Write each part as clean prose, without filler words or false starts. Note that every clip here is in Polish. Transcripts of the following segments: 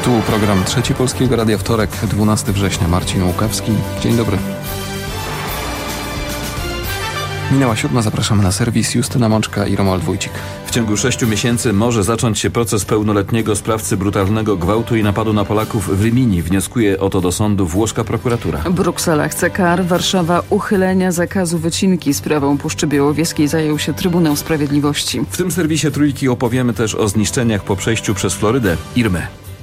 Tu program Trzeci Polskiego Radia, wtorek, 12 września. Marcin Łukawski. Dzień dobry. Minęła 7, zapraszamy na serwis. Justyna Mączka i Romuald Wójcik. W ciągu 6 miesięcy może zacząć się proces pełnoletniego sprawcy brutalnego gwałtu i napadu na Polaków w Rimini. Wnioskuje o to do sądu włoska prokuratura. Bruksela chce kar, Warszawa uchylenia zakazu wycinki. Sprawą Puszczy Białowieskiej zajął się Trybunał Sprawiedliwości. W tym serwisie Trójki opowiemy też o zniszczeniach po przejściu przez Florydę Irmy.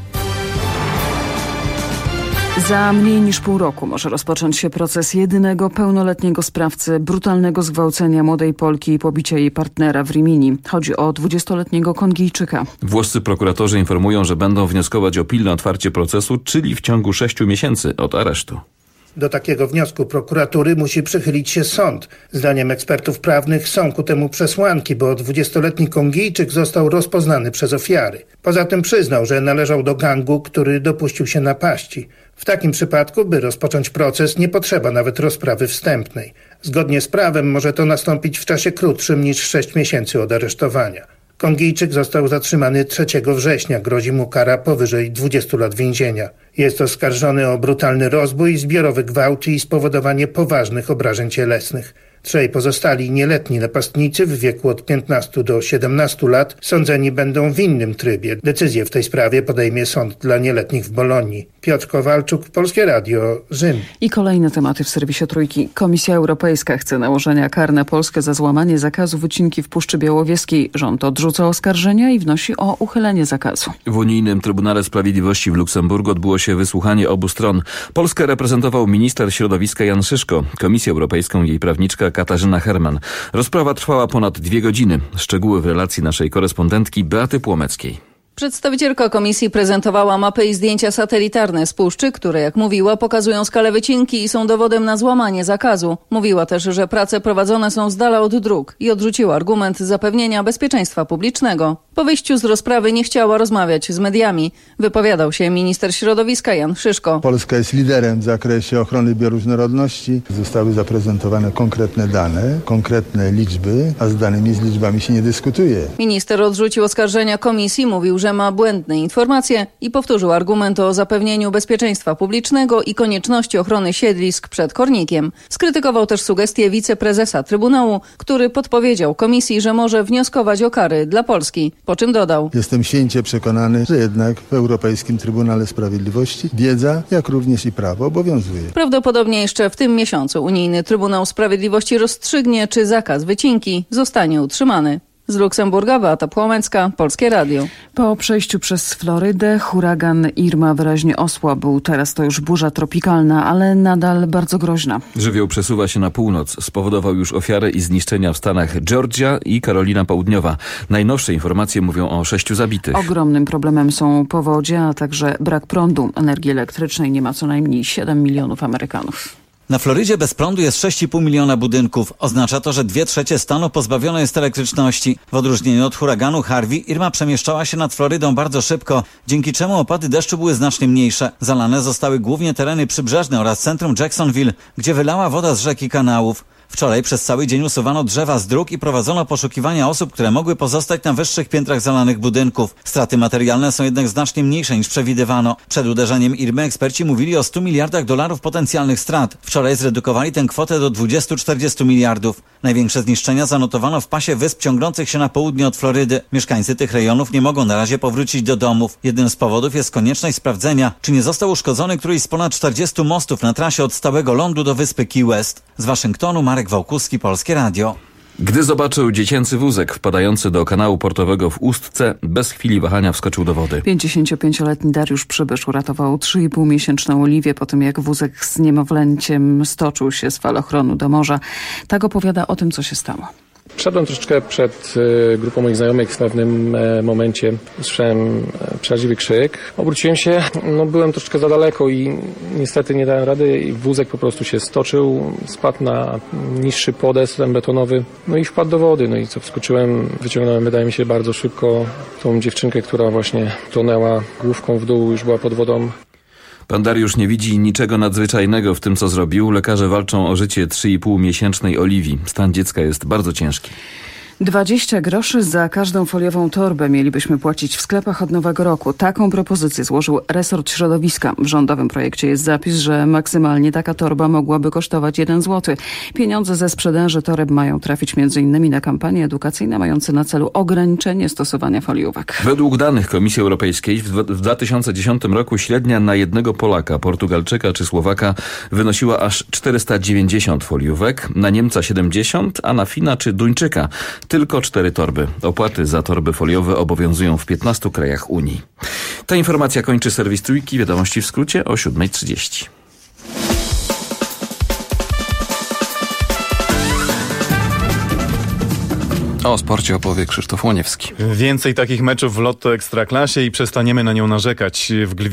Za mniej niż pół roku może rozpocząć się proces jedynego pełnoletniego sprawcy brutalnego zgwałcenia młodej Polki i pobicia jej partnera w Rimini. Chodzi o 20-letniego Kongijczyka. Włoscy prokuratorzy informują, że będą wnioskować o pilne otwarcie procesu, czyli w ciągu 6 miesięcy od aresztu. Do takiego wniosku prokuratury musi przychylić się sąd. Zdaniem ekspertów prawnych są ku temu przesłanki, bo 20-letni Kongijczyk został rozpoznany przez ofiary. Poza tym przyznał, że należał do gangu, który dopuścił się napaści. W takim przypadku, by rozpocząć proces, nie potrzeba nawet rozprawy wstępnej. Zgodnie z prawem może to nastąpić w czasie krótszym niż 6 miesięcy od aresztowania. Kongijczyk został zatrzymany 3 września. Grozi mu kara powyżej 20 lat więzienia. Jest oskarżony o brutalny rozbój, zbiorowy gwałt i spowodowanie poważnych obrażeń cielesnych. 3 pozostali nieletni napastnicy w wieku od 15 do 17 lat sądzeni będą w innym trybie. Decyzję w tej sprawie podejmie sąd dla nieletnich w Bolonii. Piotr Kowalczuk, Polskie Radio, Rzym. I kolejne tematy w serwisie Trójki. Komisja Europejska chce nałożenia kar na Polskę za złamanie zakazu wycinki w Puszczy Białowieskiej. Rząd odrzuca oskarżenia i wnosi o uchylenie zakazu. W Unijnym Trybunale Sprawiedliwości w Luksemburgu odbyło się wysłuchanie obu stron. Polskę reprezentował minister środowiska Jan Szyszko, Komisję Europejską jej prawniczka Katarzyna Herman. Rozprawa trwała ponad 2 godziny. Szczegóły w relacji naszej korespondentki Beaty Płomeckiej. Przedstawicielka komisji prezentowała mapy i zdjęcia satelitarne z puszczy, które, jak mówiła, pokazują skalę wycinki i są dowodem na złamanie zakazu. Mówiła też, że prace prowadzone są z dala od dróg i odrzuciła argument zapewnienia bezpieczeństwa publicznego. Po wyjściu z rozprawy nie chciała rozmawiać z mediami. Wypowiadał się minister środowiska Jan Szyszko. Polska jest liderem w zakresie ochrony bioróżnorodności. Zostały zaprezentowane konkretne dane, konkretne liczby, a z danymi, z liczbami się nie dyskutuje. Minister odrzucił oskarżenia komisji, mówił, że ma błędne informacje i powtórzył argument o zapewnieniu bezpieczeństwa publicznego i konieczności ochrony siedlisk przed kornikiem. Skrytykował też sugestie wiceprezesa Trybunału, który podpowiedział komisji, że może wnioskować o kary dla Polski. Po czym dodał: Jestem święcie przekonany, że jednak w Europejskim Trybunale Sprawiedliwości wiedza, jak również i prawo obowiązuje. Prawdopodobnie jeszcze w tym miesiącu Unijny Trybunał Sprawiedliwości rozstrzygnie, czy zakaz wycinki zostanie utrzymany. Z Luksemburga Beata Płomecka, Polskie Radio. Po przejściu przez Florydę huragan Irma wyraźnie osłabł. Teraz to już burza tropikalna, ale nadal bardzo groźna. Żywioł przesuwa się na północ. Spowodował już ofiary i zniszczenia w stanach Georgia i Karolina Południowa. Najnowsze informacje mówią o 6 zabitych. Ogromnym problemem są powodzie, a także brak prądu. Energii elektrycznej nie ma co najmniej 7 milionów Amerykanów. Na Florydzie bez prądu jest 6,5 miliona budynków. Oznacza to, że 2/3 stanu pozbawione jest elektryczności. W odróżnieniu od huraganu Harvey, Irma przemieszczała się nad Florydą bardzo szybko, dzięki czemu opady deszczu były znacznie mniejsze. Zalane zostały głównie tereny przybrzeżne oraz centrum Jacksonville, gdzie wylała woda z rzek i kanałów. Wczoraj przez cały dzień usuwano drzewa z dróg i prowadzono poszukiwania osób, które mogły pozostać na wyższych piętrach zalanych budynków. Straty materialne są jednak znacznie mniejsze niż przewidywano. Przed uderzeniem Irmy eksperci mówili o 100 miliardach dolarów potencjalnych strat. Wczoraj zredukowali tę kwotę do 20-40 miliardów. Największe zniszczenia zanotowano w pasie wysp ciągnących się na południe od Florydy. Mieszkańcy tych rejonów nie mogą na razie powrócić do domów. Jednym z powodów jest konieczność sprawdzenia, czy nie został uszkodzony któryś z ponad 40 mostów na trasie od stałego lądu do wyspy Key West. Z Waszyngtonu Marek Wałkuski, Polskie Radio. Gdy zobaczył dziecięcy wózek wpadający do kanału portowego w Ustce, bez chwili wahania wskoczył do wody. 55-letni Dariusz Przybysz uratował 3,5-miesięczną Oliwię po tym, jak wózek z niemowlęciem stoczył się z falochronu do morza. Tak opowiada o tym, co się stało. Wszedłem troszeczkę przed grupą moich znajomych. W pewnym momencie usłyszałem przeraźliwy krzyk. Obróciłem się, byłem troszeczkę za daleko i niestety nie dałem rady i wózek po prostu się stoczył, spadł na niższy podest betonowy, i wpadł do wody. I co, wskoczyłem, wyciągnąłem, wydaje mi się, bardzo szybko tą dziewczynkę, która właśnie tonęła główką w dół, już była pod wodą. Pan Dariusz nie widzi niczego nadzwyczajnego w tym, co zrobił. Lekarze walczą o życie 3,5-miesięcznej Oliwii. Stan dziecka jest bardzo ciężki. 20 groszy za każdą foliową torbę mielibyśmy płacić w sklepach od nowego roku. Taką propozycję złożył resort środowiska. W rządowym projekcie jest zapis, że maksymalnie taka torba mogłaby kosztować 1 zł. Pieniądze ze sprzedaży toreb mają trafić m.in. na kampanie edukacyjne mające na celu ograniczenie stosowania foliówek. Według danych Komisji Europejskiej w 2010 roku średnia na jednego Polaka, Portugalczyka czy Słowaka wynosiła aż 490 foliówek, na Niemca 70, a na Fina czy Duńczyka tylko 4 torby. Opłaty za torby foliowe obowiązują w 15 krajach Unii. Ta informacja kończy serwis Trójki. Wiadomości w skrócie o 7:30. O sporcie opowie Krzysztof Łoniewski. Więcej takich meczów w Lotto Ekstraklasie i przestaniemy na nią narzekać.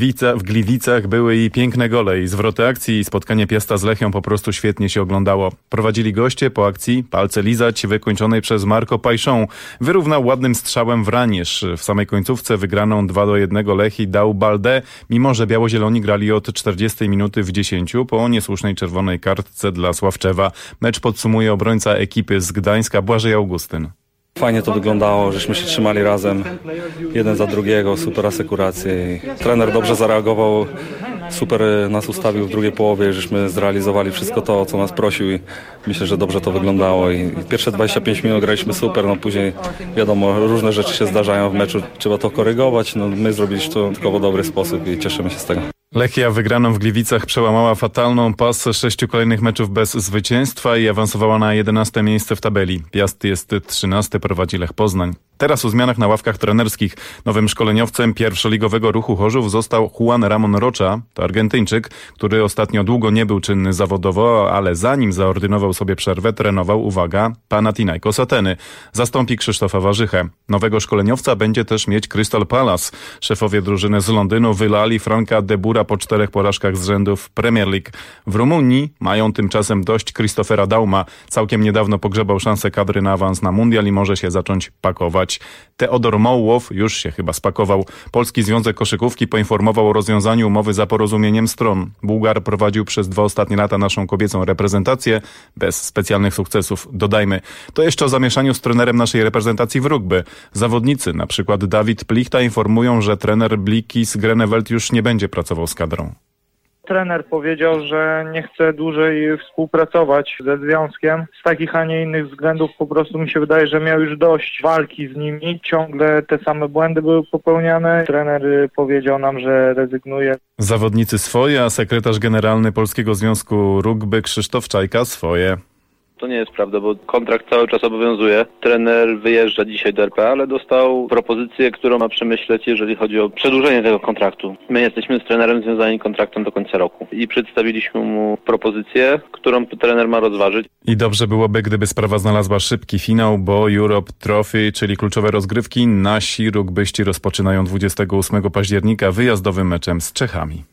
W Gliwicach były i piękne gole, i zwroty akcji, i spotkanie Piasta z Lechią po prostu świetnie się oglądało. Prowadzili goście, po akcji palce lizać wykończonej przez Marco Pajszą. Wyrównał ładnym strzałem Wranierz. W samej końcówce wygraną 2-1 Lechii dał Balde, mimo że biało-zieloni grali od 40 minuty w 10 po niesłusznej czerwonej kartce dla Sławczewa. Mecz podsumuje obrońca ekipy z Gdańska Błażej Augustyn. Fajnie to wyglądało, żeśmy się trzymali razem, jeden za drugiego, super asekuracje. Trener dobrze zareagował, super nas ustawił w drugiej połowie, żeśmy zrealizowali wszystko to, o co nas prosił i myślę, że dobrze to wyglądało. I pierwsze 25 minut graliśmy super, no później wiadomo, różne rzeczy się zdarzają w meczu, trzeba to korygować, no my zrobiliśmy to tylko w dobry sposób i cieszymy się z tego. Lechia wygraną w Gliwicach przełamała fatalną pasę 6 kolejnych meczów bez zwycięstwa i awansowała na 11 miejsce w tabeli. Piast jest 13, prowadzi Lech Poznań. Teraz o zmianach na ławkach trenerskich. Nowym szkoleniowcem pierwszoligowego Ruchu Chorzów został Juan Ramon Rocha. To Argentyńczyk, który ostatnio długo nie był czynny zawodowo, ale zanim zaordynował sobie przerwę, trenował, uwaga, Panathinaikos Ateny. Zastąpi Krzysztofa Warzychę. Nowego szkoleniowca będzie też mieć Crystal Palace. Szefowie drużyny z Londynu wylali Franka de Boera po 4 porażkach z rzędu w Premier League. W Rumunii mają tymczasem dość Christophera Dauma. Całkiem niedawno pogrzebał szansę kadry na awans na mundial i może się zacząć pakować. Teodor Mołłow już się chyba spakował. Polski Związek Koszykówki poinformował o rozwiązaniu umowy za porozumieniem stron. Bułgar prowadził przez 2 ostatnie lata naszą kobiecą reprezentację bez specjalnych sukcesów. Dodajmy, to jeszcze o zamieszaniu z trenerem naszej reprezentacji w rugby. Zawodnicy, na przykład Dawid Plichta, informują, że trener Blikis Greneveld już nie będzie pracował z kadrą. Trener powiedział, że nie chce dłużej współpracować ze związkiem. Z takich, a nie innych względów po prostu mi się wydaje, że miał już dość walki z nimi. Ciągle te same błędy były popełniane. Trener powiedział nam, że rezygnuje. Zawodnicy swoje, a sekretarz generalny Polskiego Związku Rugby Krzysztof Czajka swoje. To nie jest prawda, bo kontrakt cały czas obowiązuje. Trener wyjeżdża dzisiaj do RPA, ale dostał propozycję, którą ma przemyśleć, jeżeli chodzi o przedłużenie tego kontraktu. My jesteśmy z trenerem związani kontraktem do końca roku i przedstawiliśmy mu propozycję, którą trener ma rozważyć. I dobrze byłoby, gdyby sprawa znalazła szybki finał, bo Europe Trophy, czyli kluczowe rozgrywki, nasi rugbyści rozpoczynają 28 października wyjazdowym meczem z Czechami.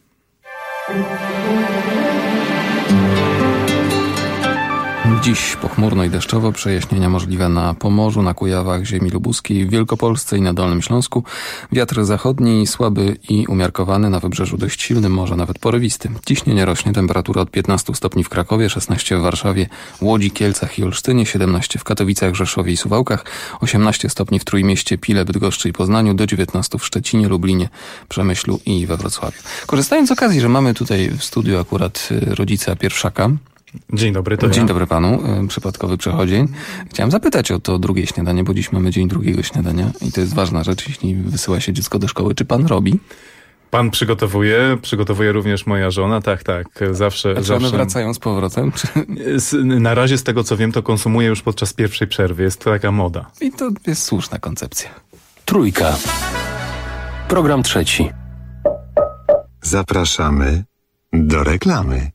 Dziś pochmurno i deszczowo, przejaśnienia możliwe na Pomorzu, na Kujawach, ziemi lubuskiej, w Wielkopolsce i na Dolnym Śląsku. Wiatr zachodni słaby i umiarkowany, na wybrzeżu dość silny, może nawet porywisty. Ciśnienie rośnie, temperatura od 15 stopni w Krakowie, 16 w Warszawie, Łodzi, Kielcach i Olsztynie, 17 w Katowicach, Rzeszowie i Suwałkach, 18 stopni w Trójmieście, Pile, Bydgoszczy i Poznaniu, do 19 w Szczecinie, Lublinie, Przemyślu i we Wrocławiu. Korzystając z okazji, że mamy tutaj w studiu akurat rodzica pierwszaka. Dzień dobry, to Dzień ja. dobry panu, przypadkowy przechodzień. Chciałem zapytać o to drugie śniadanie, bo dziś mamy dzień drugiego śniadania i to jest ważna rzecz, jeśli wysyła się dziecko do szkoły. Czy pan robi? Pan przygotowuje również moja żona, tak, zawsze. A czy one wracają z powrotem? Czy... Na razie z tego co wiem, to konsumuję już podczas pierwszej przerwy, jest to taka moda. I to jest słuszna koncepcja. Trójka. Program trzeci. Zapraszamy do reklamy.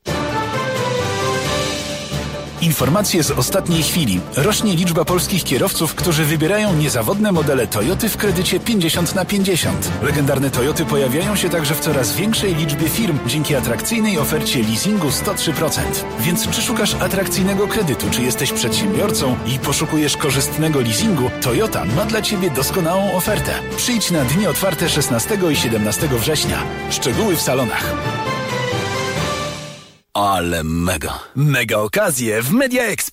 Informacje z ostatniej chwili. Rośnie liczba polskich kierowców, którzy wybierają niezawodne modele Toyoty w kredycie 50/50. Legendarne Toyoty pojawiają się także w coraz większej liczbie firm dzięki atrakcyjnej ofercie leasingu 103%. Więc czy szukasz atrakcyjnego kredytu, czy jesteś przedsiębiorcą i poszukujesz korzystnego leasingu, Toyota ma dla Ciebie doskonałą ofertę. Przyjdź na dni otwarte 16 i 17 września. Szczegóły w salonach. Ale mega okazje w Media Expert.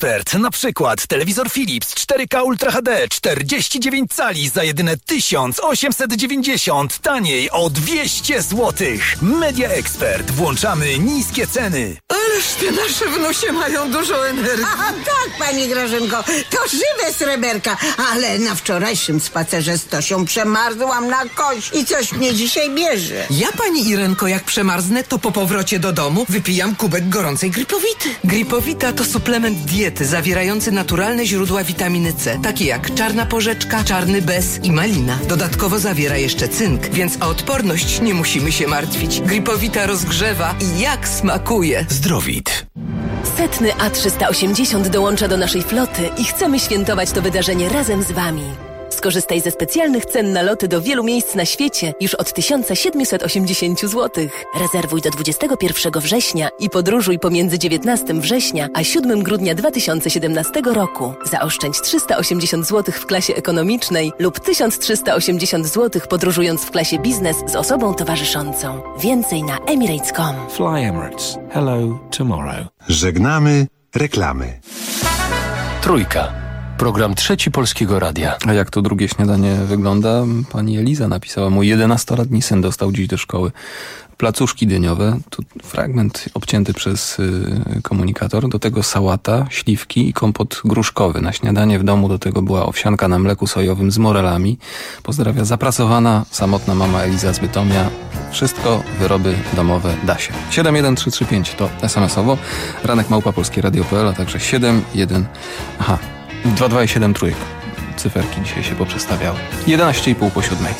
Expert. Na przykład telewizor Philips 4K Ultra HD 49 cali za jedyne 1890. Taniej o 200 zł. Media Expert. Włączamy niskie ceny. Ależ te nasze wnusie mają dużo energii. Aha, tak, pani Grażynko, to żywe sreberka. Ale na wczorajszym spacerze z Tosią przemarzłam na kość i coś mnie dzisiaj bierze. Ja, pani Irenko, jak przemarznę, to po powrocie do domu wypijam kubek gorącej Gripowity. Gripowita to suplement diety zawierający naturalne źródła witaminy C, takie jak czarna porzeczka, czarny bez i malina. Dodatkowo zawiera jeszcze cynk, więc o odporność nie musimy się martwić. Gripowita rozgrzewa i jak smakuje. Zdrowit. Setny A380 dołącza do naszej floty i chcemy świętować to wydarzenie razem z Wami. Skorzystaj ze specjalnych cen na loty do wielu miejsc na świecie już od 1780 zł. Rezerwuj do 21 września i podróżuj pomiędzy 19 września a 7 grudnia 2017 roku. Zaoszczędź 380 zł w klasie ekonomicznej lub 1380 zł podróżując w klasie biznes z osobą towarzyszącą. Więcej na emirates.com. Fly Emirates. Hello tomorrow. Żegnamy reklamy. Trójka. Program Trzeci Polskiego Radia. A jak to drugie śniadanie wygląda? Pani Eliza napisała, mój 11-letni syn dostał dziś do szkoły placuszki dyniowe. Tu fragment obcięty przez komunikator. Do tego sałata, śliwki i kompot gruszkowy. Na śniadanie w domu do tego była owsianka na mleku sojowym z morelami. Pozdrawia zapracowana, samotna mama Eliza z Bytomia. Wszystko wyroby domowe da się. 71335 to SMS-owo. ranek@polskieradio.pl, a także 2 i 7 trójek. Cyferki dzisiaj się poprzestawiały. 11,5 po 7.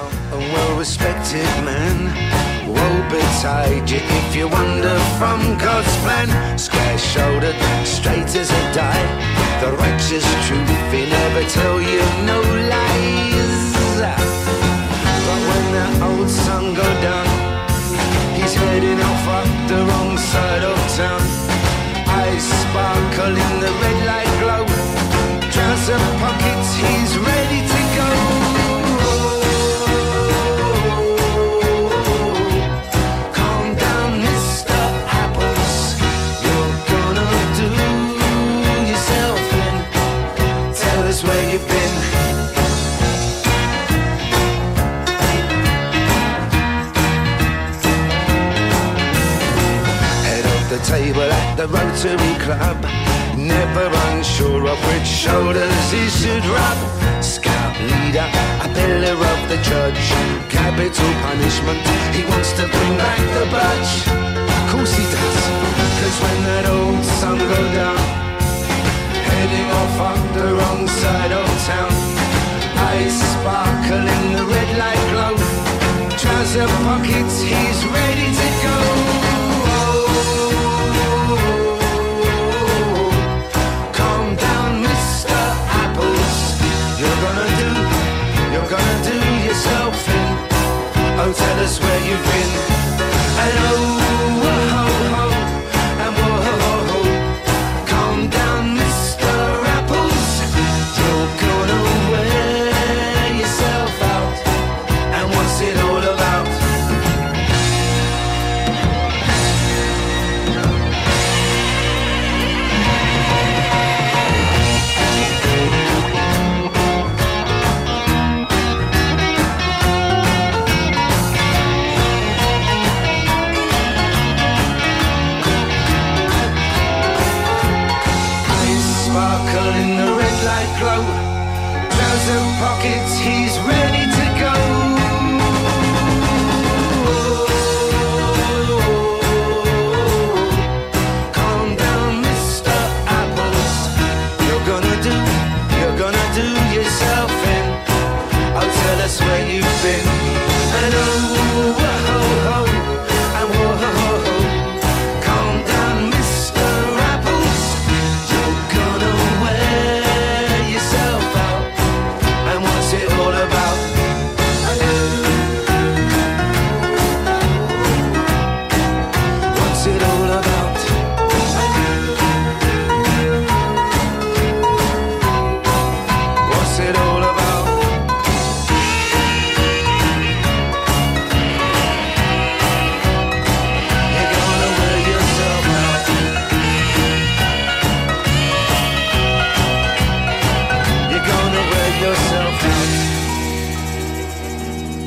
Some pockets, he's ready to go. Calm down, Mr. Apples. You're gonna do yourself in. Tell us where you've been. Head of the table at the Rotary Club. Never unsure of which shoulders he should rub. Scout leader, a pillar of the judge. Capital punishment, he wants to bring back the budge. Of course he does, 'cause when that old sun go down, heading off up the wrong side of town. Eyes sparkle in the red light glow. Trouser pockets, he's ready to go. Oh, tell us where you've been. And oh, ho, ho, and whoa, ho, ho. Calm down, Mr. Apples. You're gonna wear yourself out. And what's it all about?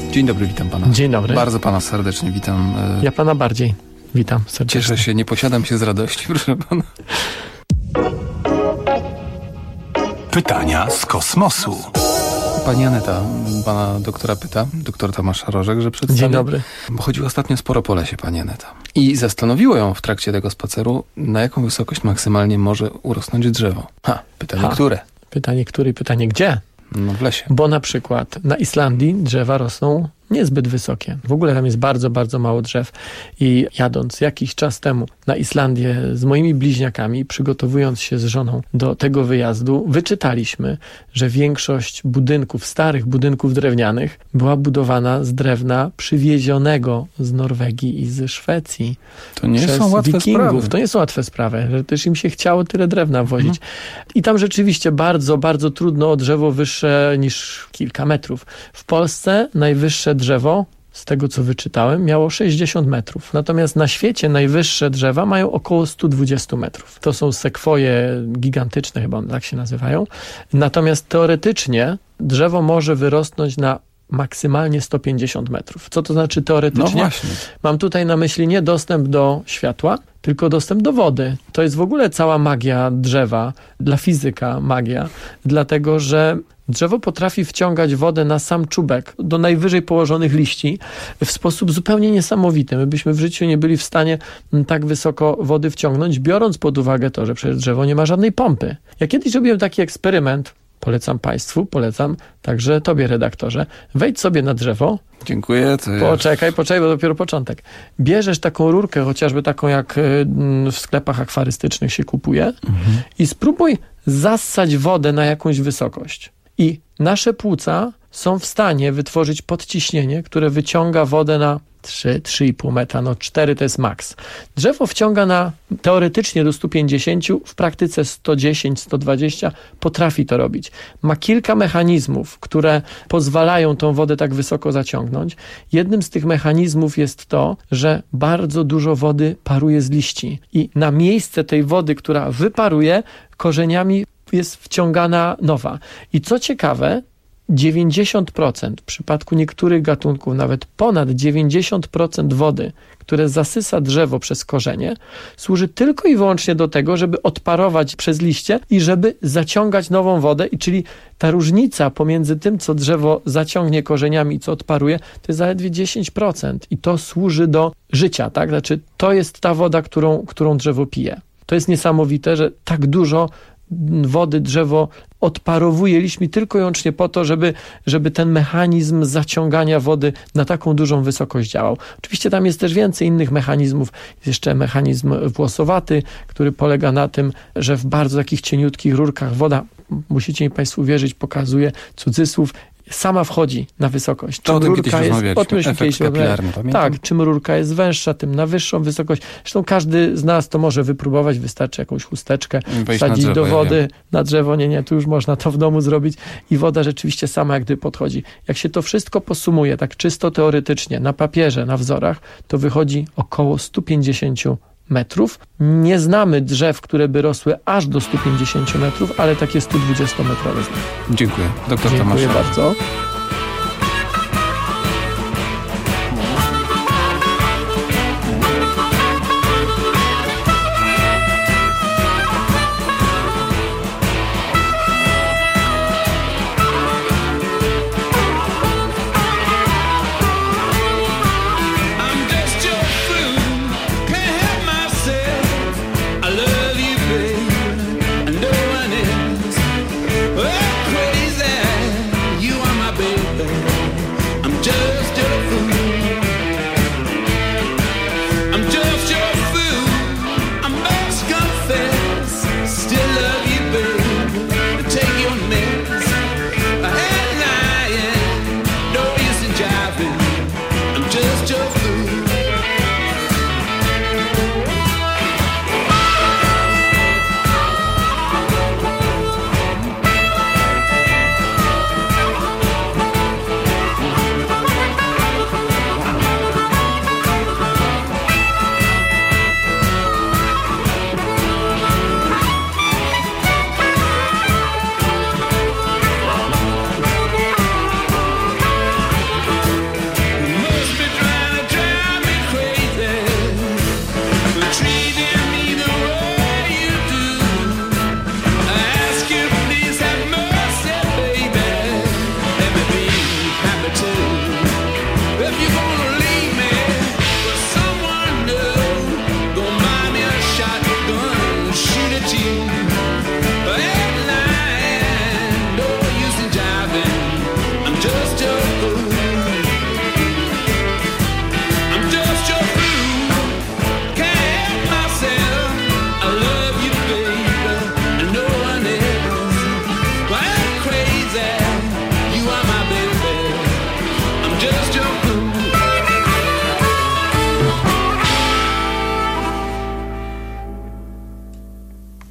Dzień dobry, witam pana. Dzień dobry. Bardzo pana serdecznie witam. Ja pana bardziej witam serdecznie. Cieszę się, nie posiadam się z radości, proszę pana. Pytania z kosmosu. Pani Aneta, pana doktora pyta, doktor Tomasz Rożek, że przedstawi. Dzień dobry. Bo chodziło ostatnio sporo po lesie, pani Aneta. I zastanowiło ją w trakcie tego spaceru, na jaką wysokość maksymalnie może urosnąć drzewo. Pytanie które? Pytanie które i pytanie gdzie? No w lesie. Bo na przykład na Islandii drzewa rosną niezbyt wysokie. W ogóle tam jest bardzo, bardzo mało drzew. I jadąc jakiś czas temu na Islandię z moimi bliźniakami, przygotowując się z żoną do tego wyjazdu, wyczytaliśmy, że większość budynków, starych budynków drewnianych była budowana z drewna przywiezionego z Norwegii i ze Szwecji. To nie są łatwe Wikingów. sprawy. To nie są łatwe sprawy, że też im się chciało tyle drewna wozić. I tam rzeczywiście bardzo, bardzo trudno o drzewo wyższe niż kilka metrów. W Polsce najwyższe drzewo, z tego co wyczytałem, miało 60 metrów. Natomiast na świecie najwyższe drzewa mają około 120 metrów. To są sekwoje gigantyczne, chyba tak się nazywają. Natomiast teoretycznie drzewo może wyrosnąć na maksymalnie 150 metrów. Co to znaczy teoretycznie? No właśnie. Mam tutaj na myśli nie dostęp do światła, tylko dostęp do wody. To jest w ogóle cała magia drzewa, dla fizyka magia, dlatego że drzewo potrafi wciągać wodę na sam czubek do najwyżej położonych liści w sposób zupełnie niesamowity. My byśmy w życiu nie byli w stanie tak wysoko wody wciągnąć, biorąc pod uwagę to, że przecież drzewo nie ma żadnej pompy. Ja kiedyś robiłem taki eksperyment, polecam państwu, polecam także tobie, redaktorze. Wejdź sobie na drzewo. Dziękuję. Poczekaj, bo dopiero początek. Bierzesz taką rurkę, chociażby taką jak w sklepach akwarystycznych się kupuje i spróbuj zassać wodę na jakąś wysokość. I nasze płuca są w stanie wytworzyć podciśnienie, które wyciąga wodę na 3,5 metra, 4 to jest maks. Drzewo wciąga teoretycznie do 150, w praktyce 110, 120, potrafi to robić. Ma kilka mechanizmów, które pozwalają tą wodę tak wysoko zaciągnąć. Jednym z tych mechanizmów jest to, że bardzo dużo wody paruje z liści i na miejsce tej wody, która wyparuje, korzeniami jest wciągana nowa. I co ciekawe, 90%, w przypadku niektórych gatunków nawet ponad 90% wody, które zasysa drzewo przez korzenie, służy tylko i wyłącznie do tego, żeby odparować przez liście i żeby zaciągać nową wodę. I czyli ta różnica pomiędzy tym, co drzewo zaciągnie korzeniami i co odparuje, to jest zaledwie 10%. I to służy do życia, tak? Znaczy, to jest ta woda, którą drzewo pije. To jest niesamowite, że tak dużo wody drzewo odparowuje liśćmi tylko i wyłącznie po to, żeby ten mechanizm zaciągania wody na taką dużą wysokość działał. Oczywiście tam jest też więcej innych mechanizmów. Jest jeszcze mechanizm włosowaty, który polega na tym, że w bardzo takich cieniutkich rurkach woda, musicie mi państwo wierzyć, pokazuje cudzysłów, sama wchodzi na wysokość. To o tym kiedyś rozmawialiśmy. Efekt kapilarny, pamiętam? Tak, czym rurka jest węższa, tym na wyższą wysokość. Zresztą każdy z nas to może wypróbować, wystarczy jakąś chusteczkę wsadzić do wody, na drzewo, nie, tu już można to w domu zrobić i woda rzeczywiście sama jak gdyby podchodzi. Jak się to wszystko posumuje, tak czysto teoretycznie, na papierze, na wzorach, to wychodzi około 150 metrów. Nie znamy drzew, które by rosły aż do 150 metrów, ale takie 120-metrowe znamy. Dziękuję. Doktor Tomasz. Dziękuję bardzo. Crazy, you are my baby.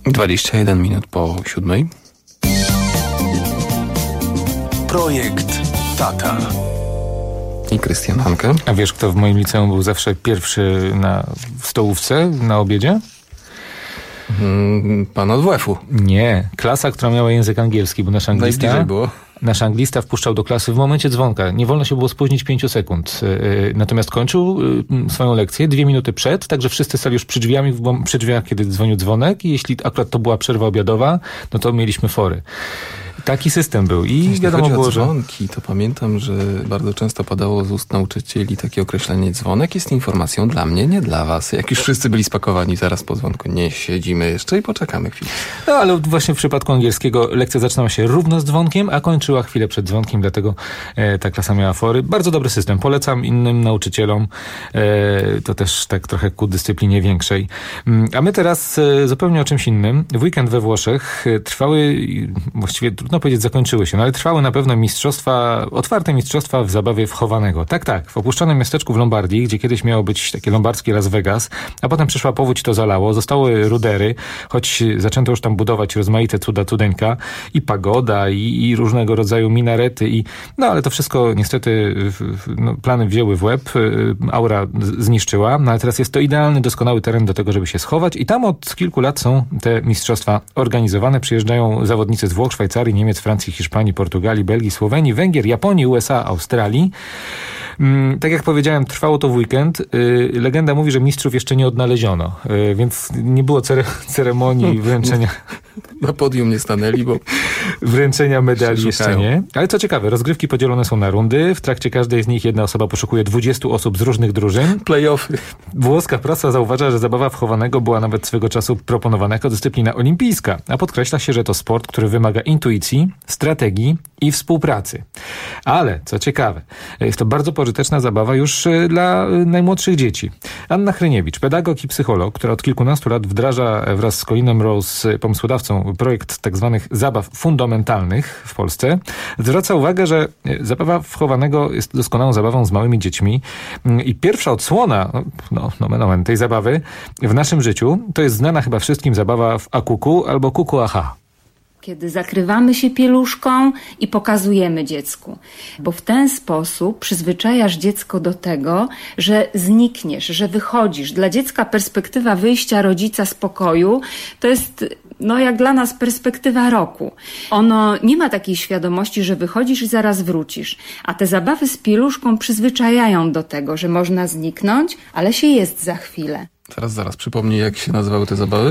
21 minut po 7. Projekt Tata. I Krystian Hanke. A wiesz, kto w moim liceum był zawsze pierwszy w stołówce na obiedzie? Pan od WF-u. Nie. Klasa, która miała język angielski, bo nasz anglista wpuszczał do klasy w momencie dzwonka. Nie wolno się było spóźnić 5 sekund. Natomiast kończył swoją lekcję 2 minuty przed, także wszyscy stali już przy drzwiach, kiedy dzwonił dzwonek i jeśli akurat to była przerwa obiadowa, no to mieliśmy fory. Taki system był i wiadomo było, że... dzwonki, to pamiętam, że bardzo często padało z ust nauczycieli takie określenie: dzwonek jest informacją dla mnie, nie dla was. Jak już wszyscy byli spakowani zaraz po dzwonku, nie siedzimy jeszcze i poczekamy chwilę. No ale właśnie w przypadku angielskiego lekcja zaczynała się równo z dzwonkiem, a kończyła chwilę przed dzwonkiem, dlatego ta klasa miała fory. Bardzo dobry system, polecam innym nauczycielom, to też tak trochę ku dyscyplinie większej. A my teraz zupełnie o czymś innym. W weekend we Włoszech trwały, właściwie trudno powiedzieć zakończyły się, no ale trwały na pewno otwarte mistrzostwa w zabawie w chowanego. Tak, w opuszczonym miasteczku w Lombardii, gdzie kiedyś miało być takie lombardzkie Las Vegas, a potem przyszła powódź i to zalało. Zostały rudery, choć zaczęto już tam budować rozmaite cudeńka i pagoda i różnego rodzaju minarety no ale to wszystko niestety plany wzięły w łeb, aura zniszczyła, no ale teraz jest to idealny, doskonały teren do tego, żeby się schować i tam od kilku lat są te mistrzostwa organizowane. Przyjeżdżają zawodnicy z Włoch, Szwajcarii, Niemiec, Francji, Hiszpanii, Portugalii, Belgii, Słowenii, Węgier, Japonii, USA, Australii. Tak jak powiedziałem, trwało to w weekend. Legenda mówi, że mistrzów jeszcze nie odnaleziono, więc nie było ceremonii wręczenia. Na podium nie stanęli, bo wręczenia medali jeszcze nie. Ale co ciekawe, rozgrywki podzielone są na rundy. W trakcie każdej z nich jedna osoba poszukuje 20 osób z różnych drużyn. Play-offy. Włoska prasa zauważa, że zabawa w chowanego była nawet swego czasu proponowana jako dyscyplina olimpijska, a podkreśla się, że to sport, który wymaga intuicji, strategii i współpracy. Ale, co ciekawe, jest to bardzo pożyteczna zabawa już dla najmłodszych dzieci. Anna Hryniewicz, pedagog i psycholog, która od kilkunastu lat wdraża wraz z Colinem Rose, pomysłodawcą, projekt tzw. zabaw fundamentalnych w Polsce, zwraca uwagę, że zabawa w chowanego jest doskonałą zabawą z małymi dziećmi i pierwsza odsłona nomen omen tej zabawy w naszym życiu to jest znana chyba wszystkim zabawa w akuku albo kuku aha. Kiedy zakrywamy się pieluszką i pokazujemy dziecku, bo w ten sposób przyzwyczajasz dziecko do tego, że znikniesz, że wychodzisz. Dla dziecka perspektywa wyjścia rodzica z pokoju to jest jak dla nas perspektywa roku. Ono nie ma takiej świadomości, że wychodzisz i zaraz wrócisz. A te zabawy z pieluszką przyzwyczajają do tego, że można zniknąć, ale się jest za chwilę. Zaraz przypomnij, jak się nazywały te zabawy?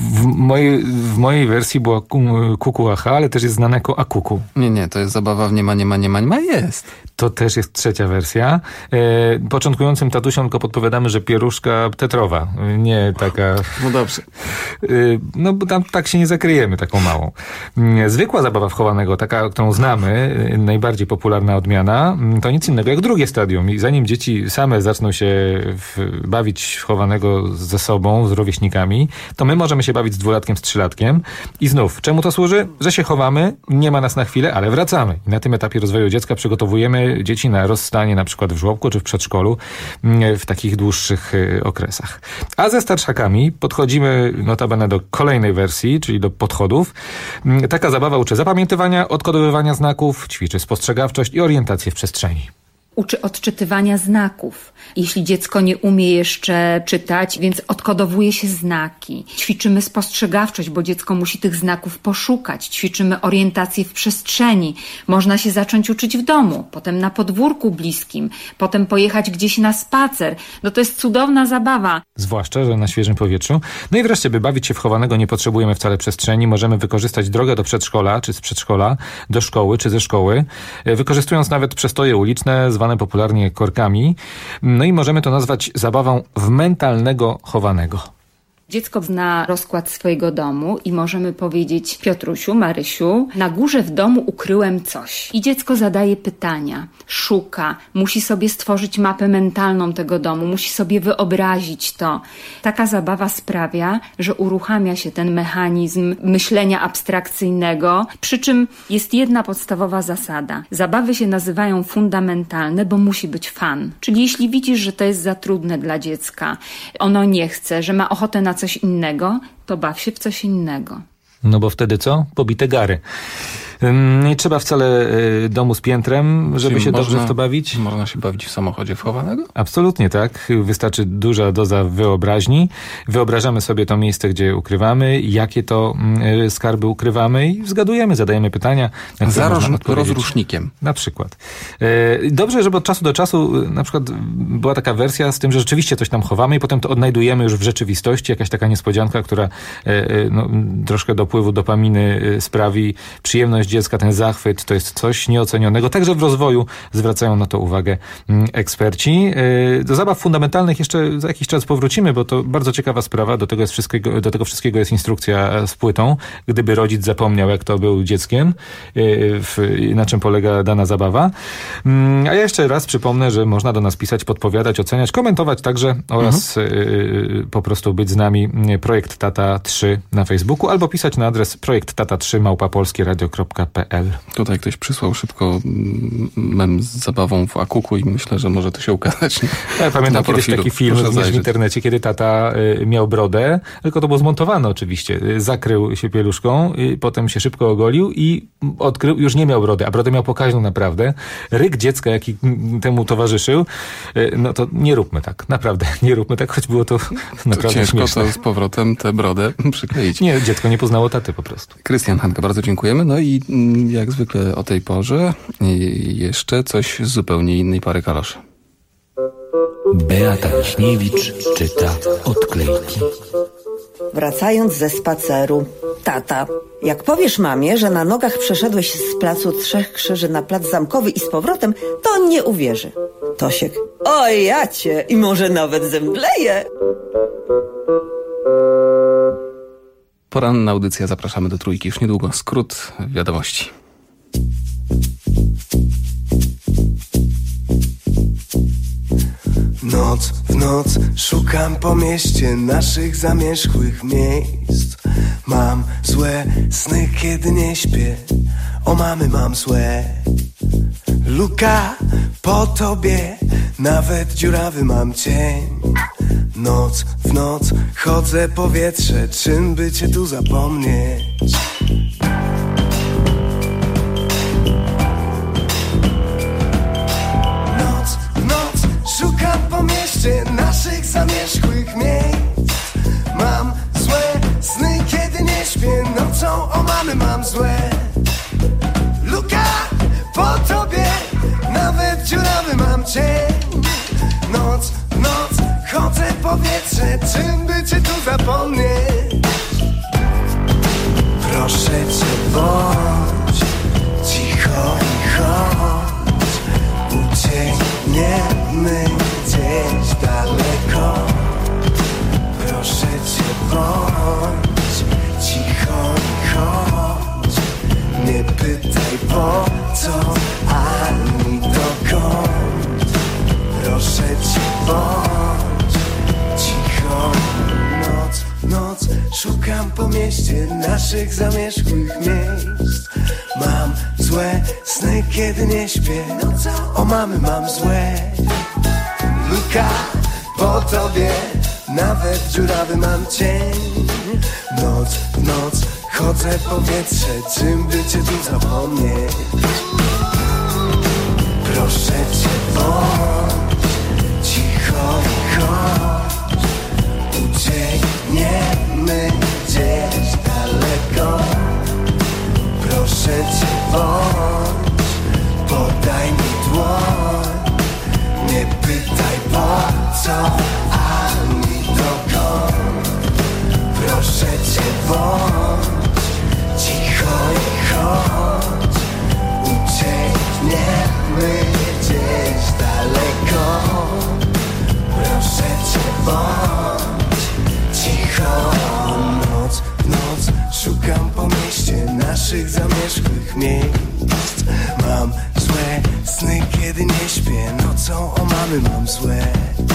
W mojej wersji była kuku aha, ale też jest znane jako akuku. Nie, to jest zabawa w nie ma, jest. To też jest trzecia wersja. Początkującym tatusiom tylko podpowiadamy, że pieruszka tetrowa, nie taka... No dobrze. Bo tam tak się nie zakryjemy, taką małą. Zwykła zabawa w chowanego, taka, którą znamy, najbardziej popularna odmiana, to nic innego jak drugie stadium. I zanim dzieci same zaczną się bawić w chowanego ze sobą, z rówieśnikami, to my możemy się bawić z 2-latkiem, z 3-latkiem. I znów, czemu to służy? Że się chowamy, nie ma nas na chwilę, ale wracamy. I na tym etapie rozwoju dziecka przygotowujemy dzieci na rozstanie, na przykład w żłobku czy w przedszkolu, w takich dłuższych okresach. A ze starszakami podchodzimy notabene do kolejnej wersji, czyli do podchodów. Taka zabawa uczy zapamiętywania, odkodowywania znaków, ćwiczy spostrzegawczość i orientację w przestrzeni. Uczy odczytywania znaków. Jeśli dziecko nie umie jeszcze czytać, więc odkodowuje się znaki. Ćwiczymy spostrzegawczość, bo dziecko musi tych znaków poszukać. Ćwiczymy orientację w przestrzeni. Można się zacząć uczyć w domu, potem na podwórku bliskim, potem pojechać gdzieś na spacer. To jest cudowna zabawa. Zwłaszcza, że na świeżym powietrzu. No i wreszcie, by bawić się w chowanego, nie potrzebujemy wcale przestrzeni. Możemy wykorzystać drogę do przedszkola, czy z przedszkola, do szkoły, czy ze szkoły, wykorzystując nawet przestoje uliczne, zwane popularnie korkami. No i możemy to nazwać zabawą w mentalnego chowanego. Dziecko zna rozkład swojego domu i możemy powiedzieć: Piotrusiu, Marysiu, na górze w domu ukryłem coś. I dziecko zadaje pytania, szuka, musi sobie stworzyć mapę mentalną tego domu, musi sobie wyobrazić to. Taka zabawa sprawia, że uruchamia się ten mechanizm myślenia abstrakcyjnego, przy czym jest jedna podstawowa zasada. Zabawy się nazywają fundamentalne, bo musi być fun. Czyli jeśli widzisz, że to jest za trudne dla dziecka, ono nie chce, że ma ochotę na coś innego, to baw się w coś innego. No bo wtedy co? Pobite gary. Nie trzeba wcale domu z piętrem, żeby się dobrze w to bawić. Można się bawić w samochodzie wchowanego? Absolutnie tak. Wystarczy duża doza wyobraźni. Wyobrażamy sobie to miejsce, gdzie ukrywamy, jakie to skarby ukrywamy i zgadujemy, zadajemy pytania. Za rozrusznikiem. Na przykład. Dobrze, żeby od czasu do czasu na przykład była taka wersja z tym, że rzeczywiście coś tam chowamy i potem to odnajdujemy już w rzeczywistości. Jakaś taka niespodzianka, która troszkę dopływu dopaminy sprawi, przyjemność dziecka, ten zachwyt, to jest coś nieocenionego. Także w rozwoju zwracają na to uwagę eksperci. Do zabaw fundamentalnych jeszcze za jakiś czas powrócimy, bo to bardzo ciekawa sprawa. Do tego wszystkiego jest instrukcja z płytą. Gdyby rodzic zapomniał, jak to był dzieckiem, na czym polega dana zabawa. A ja jeszcze raz przypomnę, że można do nas pisać, podpowiadać, oceniać, komentować także oraz po prostu być z nami. Projekt Tata 3 na Facebooku albo pisać na adres projekttata3@polskieradio.pl. Tutaj ktoś przysłał szybko mem z zabawą w akuku i myślę, że może to się ukazać. Ja pamiętam kiedyś taki film w internecie, kiedy tata miał brodę, tylko to było zmontowane oczywiście. Zakrył się pieluszką, potem się szybko ogolił i odkrył, już nie miał brody, a brodę miał pokaźną naprawdę. Ryk dziecka, jaki temu towarzyszył, no to nie róbmy tak, naprawdę nie róbmy tak, choć było to naprawdę ciężko śmieszne. To z powrotem tę brodę przykleić. Nie, dziecko nie poznało taty po prostu. Krystian Hanka, bardzo dziękujemy. No i jak zwykle o tej porze jeszcze coś z zupełnie innej pary kaloszy. Beata Wiśniewicz czyta odklejki. Wracając ze spaceru. Tata, jak powiesz mamie, że na nogach przeszedłeś z placu Trzech Krzyży na plac Zamkowy i z powrotem, to on nie uwierzy. Tosiek, o jacie, i może nawet zemdleje. Poranna audycja, zapraszamy do Trójki. Już niedługo skrót wiadomości. Noc w noc szukam po mieście naszych zamierzchłych miejsc. Mam złe sny, kiedy nie śpię. O mamy mam złe. Luka po tobie, nawet dziurawy mam cień. Noc w noc chodzę powietrze, czym by cię tu zapomnieć? Noc w noc szukam po mieście naszych zamierzchłych miejsc. Mam złe sny, kiedy nie śpię. Nocą o mamy mam złe. Luka po tobie, nawet dziurawy mam cień. Noc w noc chodzę powietrze, czym by cię tu zapomnieć? Proszę cię, bądź cicho i chodź. Uciekniemy gdzieś daleko. Proszę cię, bądź cicho i chodź. Nie pytaj po co ani dokąd. Proszę cię, bądź cicho. Noc szukam po mieście naszych zamierzchłych miejsc. Mam złe sny, kiedy nie śpię. O mamy mam złe. Luka po tobie, nawet dziurawy mam cień. Noc w noc chodzę powietrze, czym by cię tu zapomnieć? Proszę cię, bądź cicho i chodź. Uciekniemy gdzieś daleko. Proszę cię, bądź, podaj mi dłoń. Nie pytaj po co ani dokąd. Proszę cię, bądź cicho i chodź. Uciekniemy gdzieś daleko. Proszę cię, bądź cicho. Noc w noc szukam po mieście naszych zamierzchłych miejsc. Mam złe sny, kiedy nie śpię. Nocą o mamy mam złe.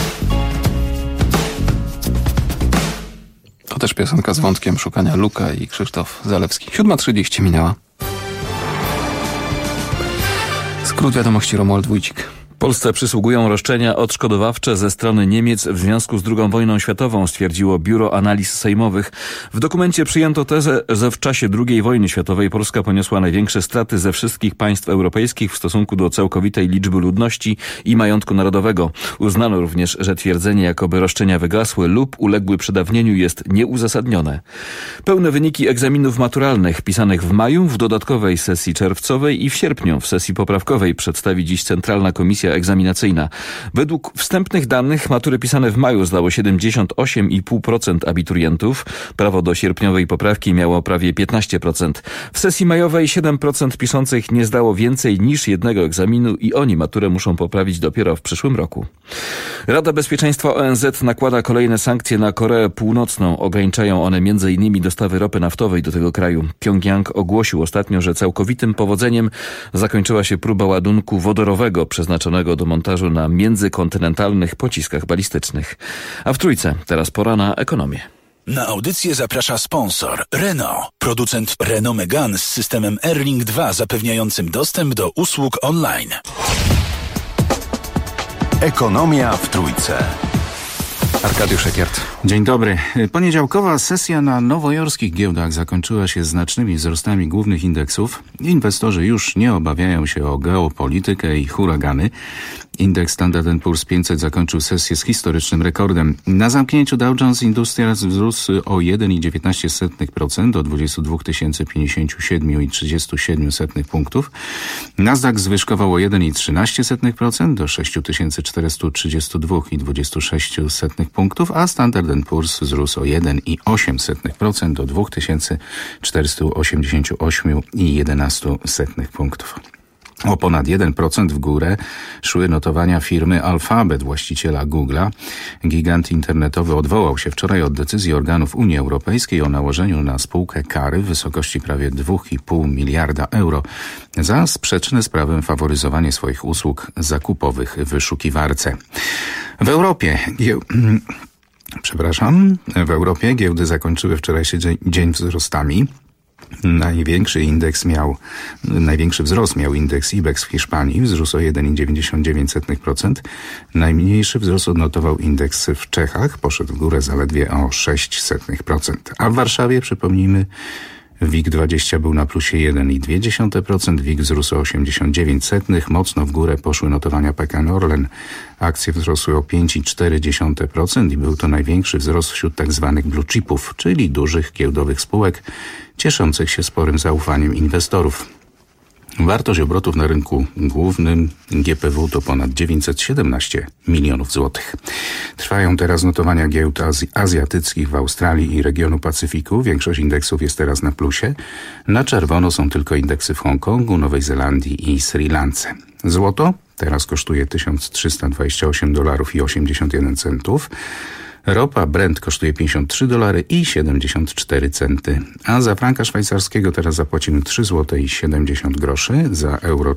To też piosenka z wątkiem szukania Luka i Krzysztof Zalewski. 7:30 minęła. Skrót wiadomości, Romuald Wójcik. Polsce przysługują roszczenia odszkodowawcze ze strony Niemiec w związku z II wojną światową, stwierdziło Biuro Analiz Sejmowych. W dokumencie przyjęto tezę, że w czasie II wojny światowej Polska poniosła największe straty ze wszystkich państw europejskich w stosunku do całkowitej liczby ludności i majątku narodowego. Uznano również, że twierdzenie, jakoby roszczenia wygasły lub uległy przedawnieniu, jest nieuzasadnione. Pełne wyniki egzaminów maturalnych pisanych w maju, w dodatkowej sesji czerwcowej i w sierpniu w sesji poprawkowej przedstawi dziś Centralna Komisja Egzaminacyjna. Według wstępnych danych matury pisane w maju zdało 78,5% abiturientów. Prawo do sierpniowej poprawki miało prawie 15%. W sesji majowej 7% piszących nie zdało więcej niż jednego egzaminu i oni maturę muszą poprawić dopiero w przyszłym roku. Rada Bezpieczeństwa ONZ nakłada kolejne sankcje na Koreę Północną. Ograniczają one m.in. dostawy ropy naftowej do tego kraju. Pjongjang ogłosił ostatnio, że całkowitym powodzeniem zakończyła się próba ładunku wodorowego przeznaczonego do montażu na międzykontynentalnych pociskach balistycznych. A w Trójce teraz pora na ekonomię. Na audycję zaprasza sponsor Renault, producent Renault Megane z systemem Airlink 2 zapewniającym dostęp do usług online. Ekonomia w Trójce. Arkadiusz Ekiert. Dzień dobry. Poniedziałkowa sesja na nowojorskich giełdach zakończyła się znacznymi wzrostami głównych indeksów. Inwestorzy już nie obawiają się o geopolitykę i huragany. Indeks Standard & Poor's 500 zakończył sesję z historycznym rekordem. Na zamknięciu Dow Jones Industrials wzrósł o 1,19% do 22 057,37 punktów. Nasdaq zwyżkował o 1,13% do 6432,26 punktów, a Standard & Poor's wzrósł o 1,08% do 2488,11 punktów. O ponad 1% w górę szły notowania firmy Alphabet, właściciela Google'a. Gigant internetowy odwołał się wczoraj od decyzji organów Unii Europejskiej o nałożeniu na spółkę kary w wysokości prawie 2,5 miliarda euro za sprzeczne z prawem faworyzowanie swoich usług zakupowych w wyszukiwarce. W Europie giełdy zakończyły wczorajszy dzień wzrostami. Największy wzrost miał indeks IBEX w Hiszpanii, wzrósł o 1,99%. Najmniejszy wzrost odnotował indeks w Czechach, poszedł w górę zaledwie o 0,06%. A w Warszawie, przypomnijmy, WIG20 był na plusie 1,2%, WIG wzrósł o 0,89%, mocno w górę poszły notowania PKN Orlen. Akcje wzrosły o 5,4% i był to największy wzrost wśród tzw. blue chipów, czyli dużych giełdowych spółek cieszących się sporym zaufaniem inwestorów. Wartość obrotów na rynku głównym GPW to ponad 917 milionów złotych. Trwają teraz notowania giełd azjatyckich w Australii i regionu Pacyfiku. Większość indeksów jest teraz na plusie. Na czerwono są tylko indeksy w Hongkongu, Nowej Zelandii i Sri Lance. Złoto teraz kosztuje $1028,81. Ropa Brent kosztuje $53,74, a za franka szwajcarskiego teraz zapłacimy 3,70 zł, za euro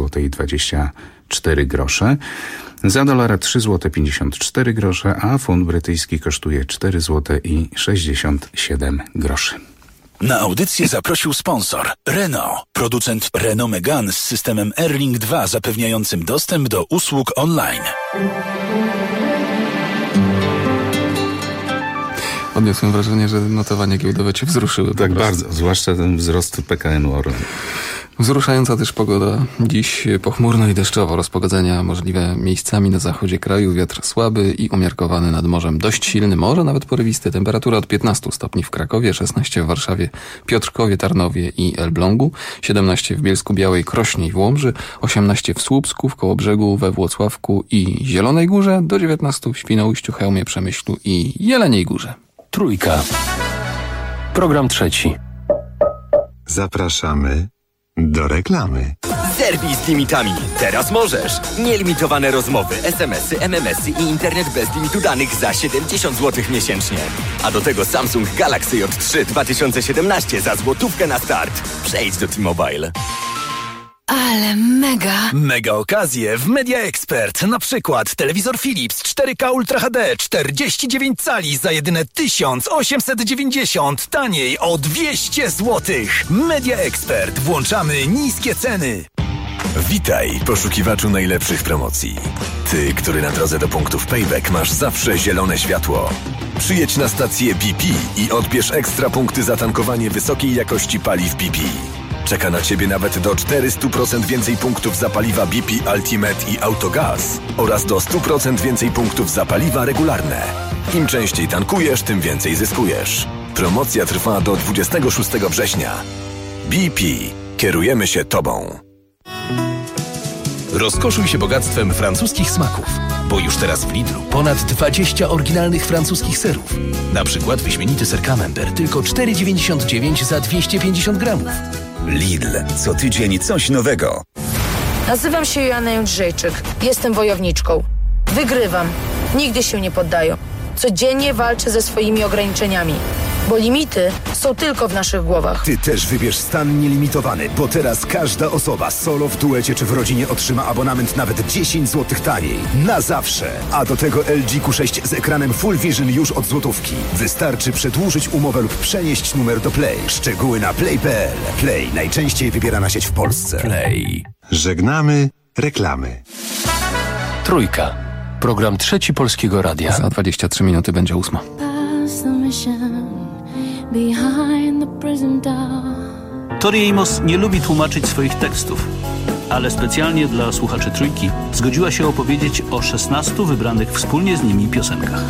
4,24 zł, za dolara 3,54 zł, a funt brytyjski kosztuje 4,67 zł. Na audycję zaprosił sponsor Renault, producent Renault Megane z systemem Airlink 2 zapewniającym dostęp do usług online. Odniosłem wrażenie, że notowania giełdowe cię wzruszyły. Tak bardzo, zwłaszcza ten wzrost PKN-u Orlen. Wzruszająca też pogoda. Dziś pochmurno i deszczowo. Rozpogodzenia możliwe miejscami na zachodzie kraju. Wiatr słaby i umiarkowany nad morzem. Dość silny, może nawet porywisty. Temperatura od 15 stopni w Krakowie, 16 w Warszawie, Piotrkowie, Tarnowie i Elblągu, 17 w Bielsku-Białej, Krośnie i w Łomży, 18 w Słupsku, w Kołobrzegu, we Włocławku i Zielonej Górze, do 19 w Świnoujściu, Chełmie, Przemyślu i Jeleniej Górze. Trójka. Program trzeci. Zapraszamy do reklamy. Zerwij z limitami. Teraz możesz. Nielimitowane rozmowy, SMS-y, MMS-y i internet bez limitu danych za 70 zł miesięcznie. A do tego Samsung Galaxy J3 2017 za złotówkę na start. Przejdź do T-Mobile. Ale mega! Mega okazje w Media Expert. Na przykład telewizor Philips 4K Ultra HD 49 cali za jedyne 1890. Taniej o 200 zł. Media Expert. Włączamy niskie ceny. Witaj, poszukiwaczu najlepszych promocji. Ty, który na drodze do punktów Payback masz zawsze zielone światło. Przyjedź na stację BP i odbierz ekstra punkty za tankowanie wysokiej jakości paliw BP. Czeka na Ciebie nawet do 400% więcej punktów za paliwa BP Ultimate i Autogaz oraz do 100% więcej punktów za paliwa regularne. Im częściej tankujesz, tym więcej zyskujesz. Promocja trwa do 26 września. BP. Kierujemy się Tobą. Rozkoszuj się bogactwem francuskich smaków, bo już teraz w Lidlu ponad 20 oryginalnych francuskich serów. Na przykład wyśmienity ser Camembert tylko 4,99 za 250 gramów. Lidl. Co tydzień coś nowego. Nazywam się Joanna Jędrzejczyk. Jestem wojowniczką. Wygrywam. Nigdy się nie poddaję. Codziennie walczę ze swoimi ograniczeniami. Bo limity są tylko w naszych głowach. Ty też wybierz stan nielimitowany, bo teraz każda osoba solo, w duecie czy w rodzinie otrzyma abonament nawet 10 zł taniej. Na zawsze. A do tego LG Q6 z ekranem Full Vision już od złotówki. Wystarczy przedłużyć umowę lub przenieść numer do Play. Szczegóły na play.pl. Play. Najczęściej wybierana sieć w Polsce. Play. Żegnamy reklamy. Trójka. Program Trzeci Polskiego Radia. Za 23 minuty będzie 8. Tori Amos nie lubi tłumaczyć swoich tekstów, ale specjalnie dla słuchaczy Trójki zgodziła się opowiedzieć o 16 wybranych wspólnie z nimi piosenkach.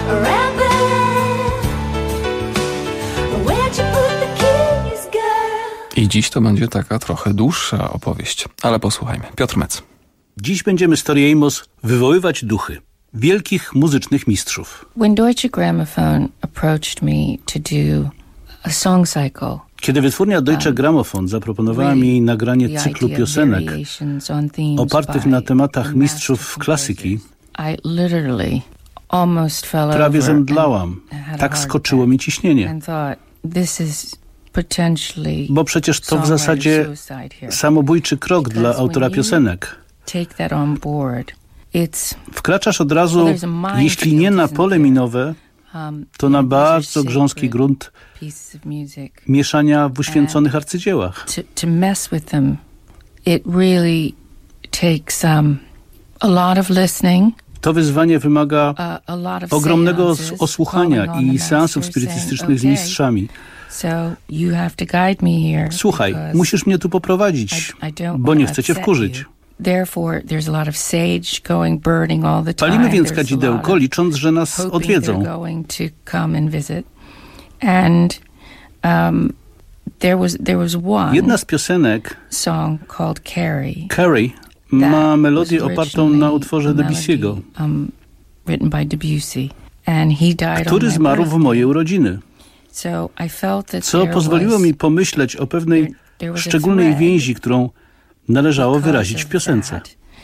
I dziś to będzie taka trochę dłuższa opowieść, ale posłuchajmy. Piotr Mec. Dziś będziemy z Tori Amos wywoływać duchy wielkich muzycznych mistrzów. When Deutsche Grammophon approached me to do a song cycle, kiedy wytwórnia Deutsche Grammophon zaproponowała mi nagranie cyklu piosenek opartych na tematach mistrzów klasyki, prawie zemdlałam. Tak skoczyło mi ciśnienie. Bo przecież to w zasadzie samobójczy krok dla autora piosenek. Wkraczasz od razu, jeśli nie na pole minowe, to na bardzo grząski grunt mieszania w uświęconych arcydziełach. To wyzwanie wymaga ogromnego osłuchania i seansów spirytystycznych z mistrzami. Słuchaj, musisz mnie tu poprowadzić, bo nie chcę cię wkurzyć. Palimy więc kadzidełko, licząc, że nas odwiedzą. Jedna z piosenek, Carrie, ma melodię opartą na utworze Debussy'ego, który zmarł w mojej urodziny. Co pozwoliło mi pomyśleć o pewnej szczególnej więzi, którą należało wyrazić w piosence.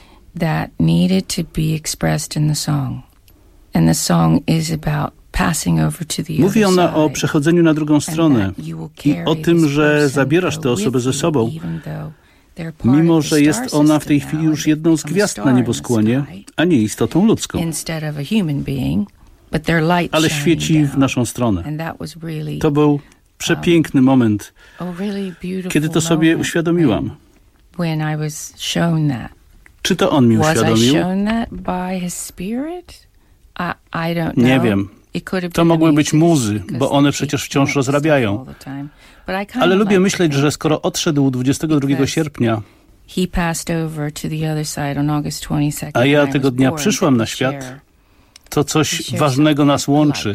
Mówi ona o przechodzeniu na drugą stronę i o tym, że zabierasz tę osobę ze sobą, mimo że jest ona w tej chwili już jedną z gwiazd na nieboskłonie, a nie istotą ludzką. Ale świeci w naszą stronę. To był przepiękny moment, kiedy to sobie uświadomiłam. Czy to on mi uświadomił? Nie wiem. To mogły być muzy, bo one przecież wciąż rozrabiają. Ale lubię myśleć, że skoro odszedł 22 sierpnia, a ja tego dnia przyszłam na świat, to coś ważnego nas łączy.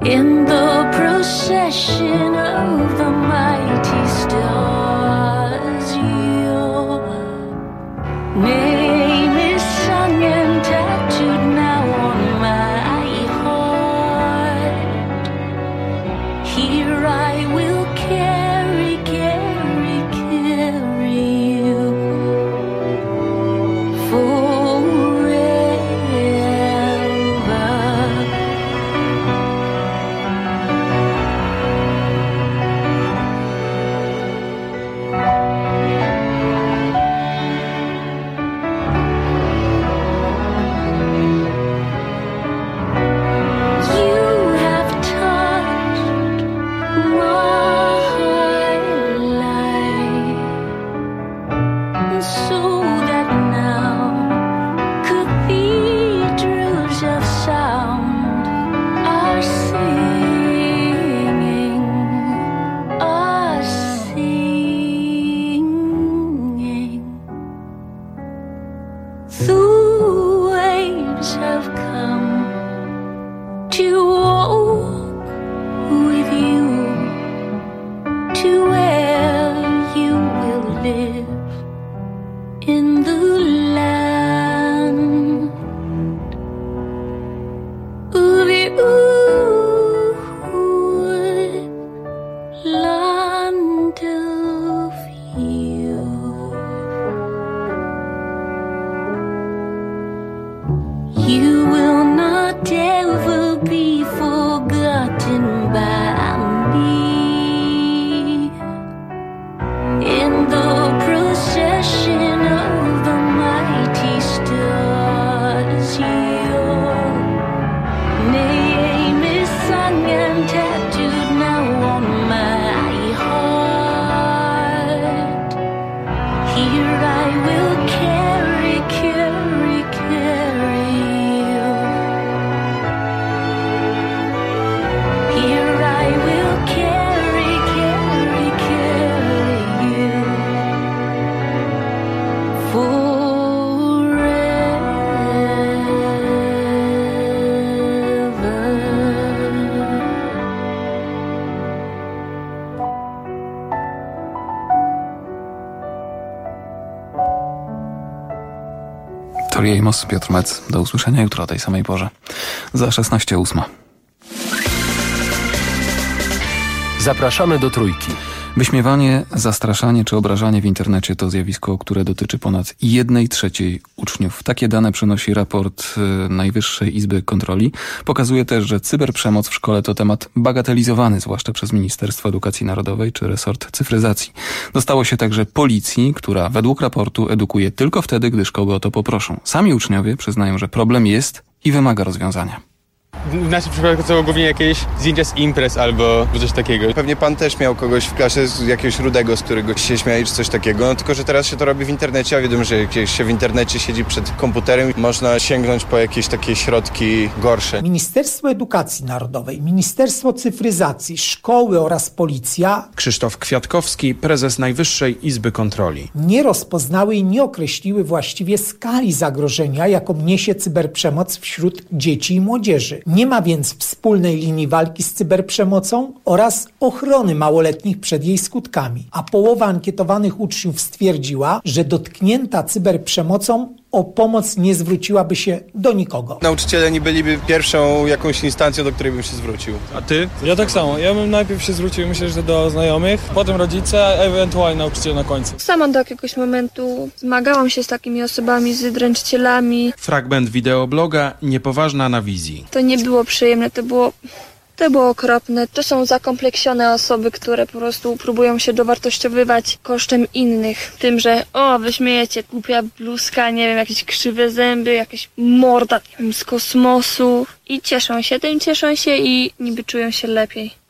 In the procession of the mighty stars, your name is sung and tattooed now on my heart. Here I will carry, carry, carry you forever. Tori Amos, Piotr Mec. Do usłyszenia jutro o tej samej porze. Za 16:08. Zapraszamy do Trójki. Wyśmiewanie, zastraszanie czy obrażanie w internecie to zjawisko, które dotyczy ponad 1/3 uczniów. Takie dane przynosi raport Najwyższej Izby Kontroli. Pokazuje też, że cyberprzemoc w szkole to temat bagatelizowany, zwłaszcza przez Ministerstwo Edukacji Narodowej czy resort cyfryzacji. Dostało się także policji, która według raportu edukuje tylko wtedy, gdy szkoły o to poproszą. Sami uczniowie przyznają, że problem jest i wymaga rozwiązania. W naszym przypadku to głównie jakieś zdjęcia z imprez albo coś takiego. Pewnie pan też miał kogoś w klasie, jakiegoś rudego, z którego się śmiali czy coś takiego, no tylko że teraz się to robi w internecie, a wiadomo, że jak się w internecie siedzi przed komputerem, można sięgnąć po jakieś takie środki gorsze. Ministerstwo Edukacji Narodowej, Ministerstwo Cyfryzacji, szkoły oraz policja Krzysztof Kwiatkowski, prezes Najwyższej Izby Kontroli. Nie rozpoznały i nie określiły właściwie skali zagrożenia, jaką niesie cyberprzemoc wśród dzieci i młodzieży. Nie ma więc wspólnej linii walki z cyberprzemocą oraz ochrony małoletnich przed jej skutkami. A połowa ankietowanych uczniów stwierdziła, że dotknięta cyberprzemocą o pomoc nie zwróciłaby się do nikogo. Nauczyciele nie byliby pierwszą jakąś instancją, do której bym się zwrócił. A ty? Ja tak samo. Ja bym najpierw się zwrócił, myślę, że do znajomych, potem rodzice, a ewentualnie nauczyciel na końcu. Sama do jakiegoś momentu zmagałam się z takimi osobami, z dręczycielami. Fragment wideobloga Niepoważna na wizji. To nie było przyjemne, to było okropne. To są zakompleksione osoby, które po prostu próbują się dowartościowywać kosztem innych. Tym, że wy śmiejecie, głupia bluzka, nie wiem, jakieś krzywe zęby, jakaś morda, nie wiem, z kosmosu. I cieszą się tym i niby czują się lepiej.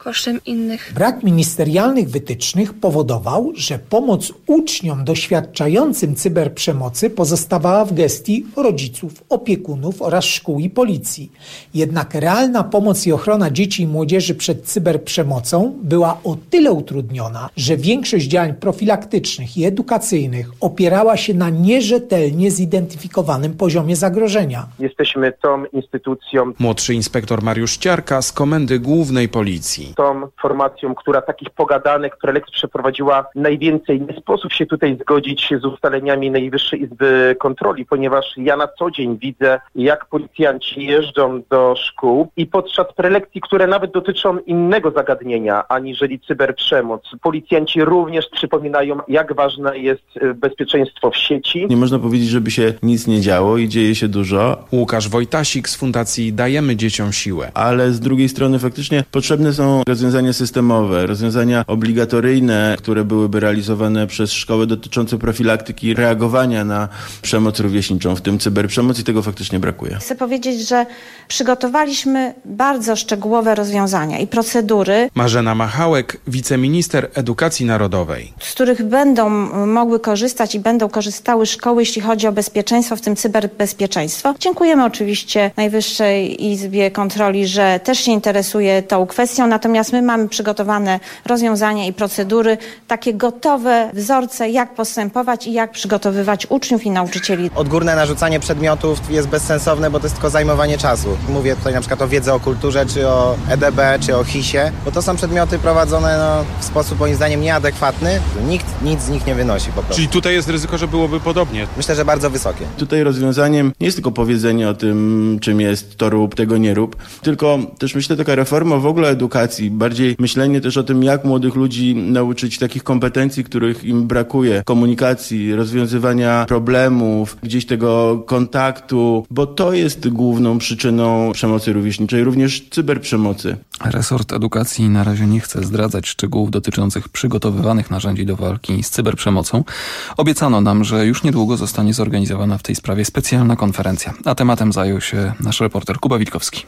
kosztem innych. Brak ministerialnych wytycznych powodował, że pomoc uczniom doświadczającym cyberprzemocy pozostawała w gestii rodziców, opiekunów oraz szkół i policji. Jednak realna pomoc i ochrona dzieci i młodzieży przed cyberprzemocą była o tyle utrudniona, że większość działań profilaktycznych i edukacyjnych opierała się na nierzetelnie zidentyfikowanym poziomie zagrożenia. Jesteśmy tą instytucją. Młodszy inspektor Mariusz Ciarka z Komendy Głównej Policji. Tą formacją, która takich pogadanek, które lekcja przeprowadziła najwięcej. Nie sposób się tutaj zgodzić z ustaleniami Najwyższej Izby Kontroli, ponieważ ja na co dzień widzę, jak policjanci jeżdżą do szkół i podczas prelekcji, które nawet dotyczą innego zagadnienia, aniżeli cyberprzemoc, policjanci również przypominają, jak ważne jest bezpieczeństwo w sieci. Nie można powiedzieć, żeby się nic nie działo i dzieje się dużo. Łukasz Wojtasik z Fundacji Dajemy Dzieciom Siłę. Ale z drugiej strony faktycznie potrzebne są rozwiązania systemowe, rozwiązania obligatoryjne, które byłyby realizowane przez szkoły dotyczące profilaktyki, reagowania na przemoc rówieśniczą, w tym cyberprzemoc, i tego faktycznie brakuje. Chcę powiedzieć, że przygotowaliśmy bardzo szczegółowe rozwiązania i procedury. Marzena Machałek, wiceminister edukacji narodowej. Z których będą mogły korzystać i będą korzystały szkoły, jeśli chodzi o bezpieczeństwo, w tym cyberbezpieczeństwo. Dziękujemy oczywiście Najwyższej Izbie Kontroli, że też się interesuje tą kwestią, natomiast my mamy przygotowane rozwiązania i procedury, takie gotowe wzorce, jak postępować i jak przygotowywać uczniów i nauczycieli. Odgórne narzucanie przedmiotów jest bezsensowne, bo to jest tylko zajmowanie czasu. Mówię tutaj na przykład o wiedzy o kulturze, czy o EDB, czy o HIS-ie, bo to są przedmioty prowadzone w sposób moim zdaniem nieadekwatny. Nikt nic z nich nie wynosi po prostu. Czyli tutaj jest ryzyko, że byłoby podobnie? Myślę, że bardzo wysokie. Tutaj rozwiązaniem nie jest tylko powiedzenie o tym, czym jest to rób, tego nie rób, tylko też myślę taka reforma w ogóle edukacji, bardziej myślenie też o tym, jak młodych ludzi nauczyć takich kompetencji, których im brakuje, komunikacji, rozwiązywania problemów, gdzieś tego kontaktu, bo to jest główną przyczyną przemocy rówieśniczej, również cyberprzemocy. Resort edukacji na razie nie chce zdradzać szczegółów dotyczących przygotowywanych narzędzi do walki z cyberprzemocą. Obiecano nam, że już niedługo zostanie zorganizowana w tej sprawie specjalna konferencja, a tematem zajął się nasz reporter Kuba Witkowski.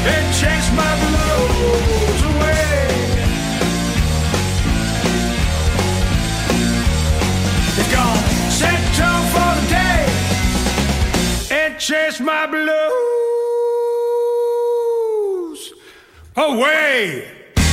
and chase my blues away. It's gone, set tone for the day and chase my blues away.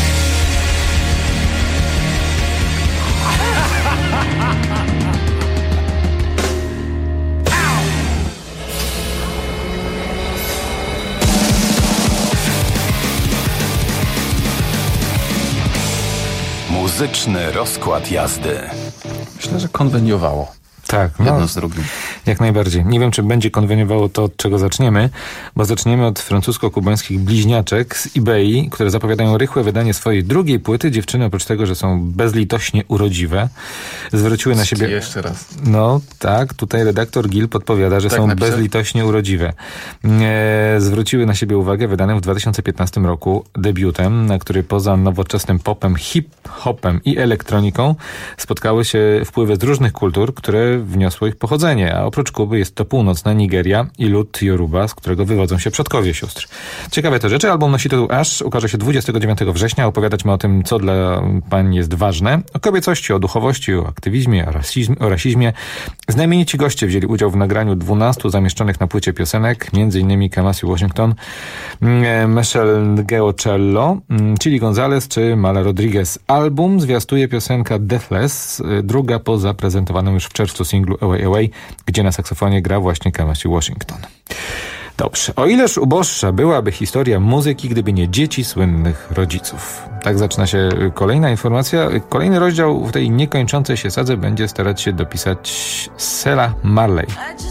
Muzyczny rozkład jazdy. Myślę, że konweniowało. Tak, jedno z drugim. Jak najbardziej. Nie wiem, czy będzie konweniowało to, od czego zaczniemy, bo zaczniemy od francusko-kubańskich bliźniaczek z eBay, które zapowiadają rychłe wydanie swojej drugiej płyty. Dziewczyny, oprócz tego, że są bezlitośnie urodziwe, zwróciły na siebie... Jeszcze raz. No tak, tutaj redaktor Gil podpowiada, że tak są napisał? bezlitośnie urodziwe. Zwróciły na siebie uwagę wydanym w 2015 roku debiutem, na który poza nowoczesnym popem, hip-hopem i elektroniką spotkały się wpływy z różnych kultur, które wniosło ich pochodzenie, a oprócz Kuby jest to północna Nigeria i lud Yoruba, z którego wywodzą się przodkowie sióstr. Ciekawe to rzeczy. Album nosi tytuł Ash, ukaże się 29 września. Opowiadać ma o tym, co dla pań jest ważne. O kobiecości, o duchowości, o aktywizmie, o rasizmie. Znamienici goście wzięli udział w nagraniu 12 zamieszczonych na płycie piosenek, m.in. Kamasi Washington, Michelle Geocello, Chili Gonzalez czy Mala Rodriguez. Album zwiastuje piosenka Deathless, druga po zaprezentowanym już w czerwcu singlu Away Away, gdzie na saksofonie gra właśnie Kamasi Washington. Dobrze. O ileż uboższa byłaby historia muzyki, gdyby nie dzieci słynnych rodziców. Tak zaczyna się kolejna informacja. Kolejny rozdział w tej niekończącej się sadze będzie starać się dopisać Selah Marley.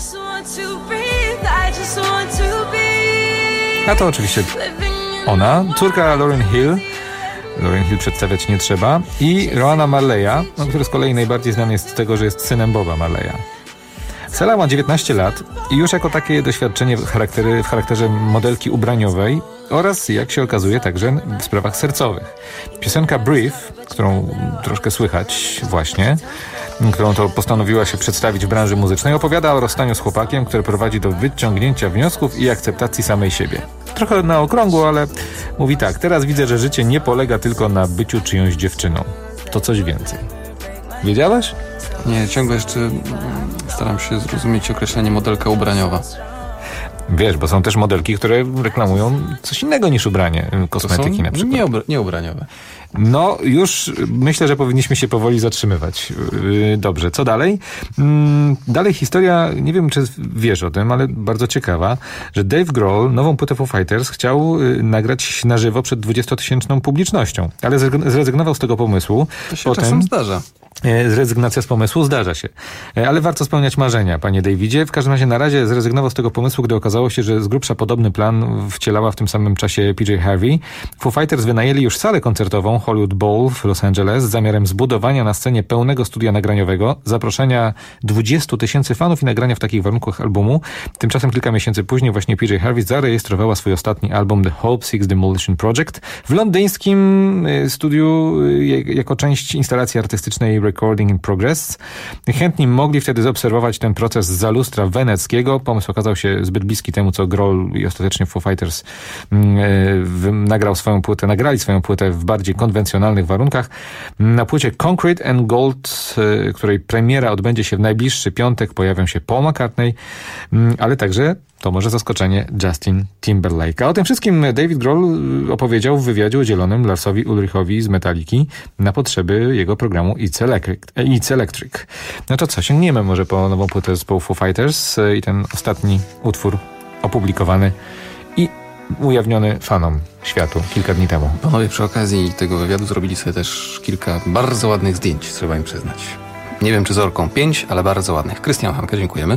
A to oczywiście ona, córka Lauryn Hill. Lauryn Hill przedstawiać nie trzeba. I Roanna Marleya, który z kolei najbardziej znany jest z tego, że jest synem Boba Marleya. Selah ma 19 lat i już jako takie doświadczenie w charakterze modelki ubraniowej oraz, jak się okazuje, także w sprawach sercowych. Piosenka Brief, którą troszkę słychać właśnie, którą to postanowiła się przedstawić w branży muzycznej, opowiada o rozstaniu z chłopakiem, które prowadzi do wyciągnięcia wniosków i akceptacji samej siebie. Trochę na okrągło, ale mówi tak: teraz widzę, że życie nie polega tylko na byciu czyjąś dziewczyną. To coś więcej. Wiedziałeś? Nie, ciągle jeszcze staram się zrozumieć określenie modelka ubraniowa. Wiesz, bo są też modelki, które reklamują coś innego niż ubranie, kosmetyki na przykład. Nie ubraniowe. No, już myślę, że powinniśmy się powoli zatrzymywać. Dobrze, co dalej? Dalej historia, nie wiem, czy wiesz o tym, ale bardzo ciekawa, że Dave Grohl nową płytę Foo Fighters chciał nagrać na żywo przed 20-tysięczną publicznością, ale zrezygnował z tego pomysłu. To się czasem zdarza. Rezygnacja z pomysłu zdarza się. Ale warto spełniać marzenia, panie Davidzie. W każdym razie na razie zrezygnował z tego pomysłu, gdy okazało się, że z grubsza podobny plan wcielała w tym samym czasie PJ Harvey. Foo Fighters wynajęli już salę koncertową Hollywood Bowl w Los Angeles z zamiarem zbudowania na scenie pełnego studia nagraniowego, zaproszenia 20 000 fanów i nagrania w takich warunkach albumu. Tymczasem kilka miesięcy później właśnie PJ Harvey zarejestrowała swój ostatni album The Hope Six Demolition Project w londyńskim studiu jako część instalacji artystycznej Recording in Progress. Chętni mogli wtedy zaobserwować ten proces za lustra weneckiego. Pomysł okazał się zbyt bliski temu, co Grohl i ostatecznie Foo Fighters nagrali swoją płytę w bardziej konwencjonalnych warunkach. Na płycie Concrete and Gold, której premiera odbędzie się w najbliższy piątek, pojawią się Paul McCartney, ale także, to może zaskoczenie, Justin Timberlake. A o tym wszystkim David Grohl opowiedział w wywiadzie udzielonym Larsowi Ulrichowi z Metalliki na potrzeby jego programu It's Electric. No to co, sięgniemy może po nową płytę zespołu Foo Fighters i ten ostatni utwór opublikowany i ujawniony fanom światu kilka dni temu. Panowie przy okazji tego wywiadu zrobili sobie też kilka bardzo ładnych zdjęć, trzeba im przyznać. Nie wiem, czy z Orką 5, ale bardzo ładnych. Krystian Hanke, dziękujemy.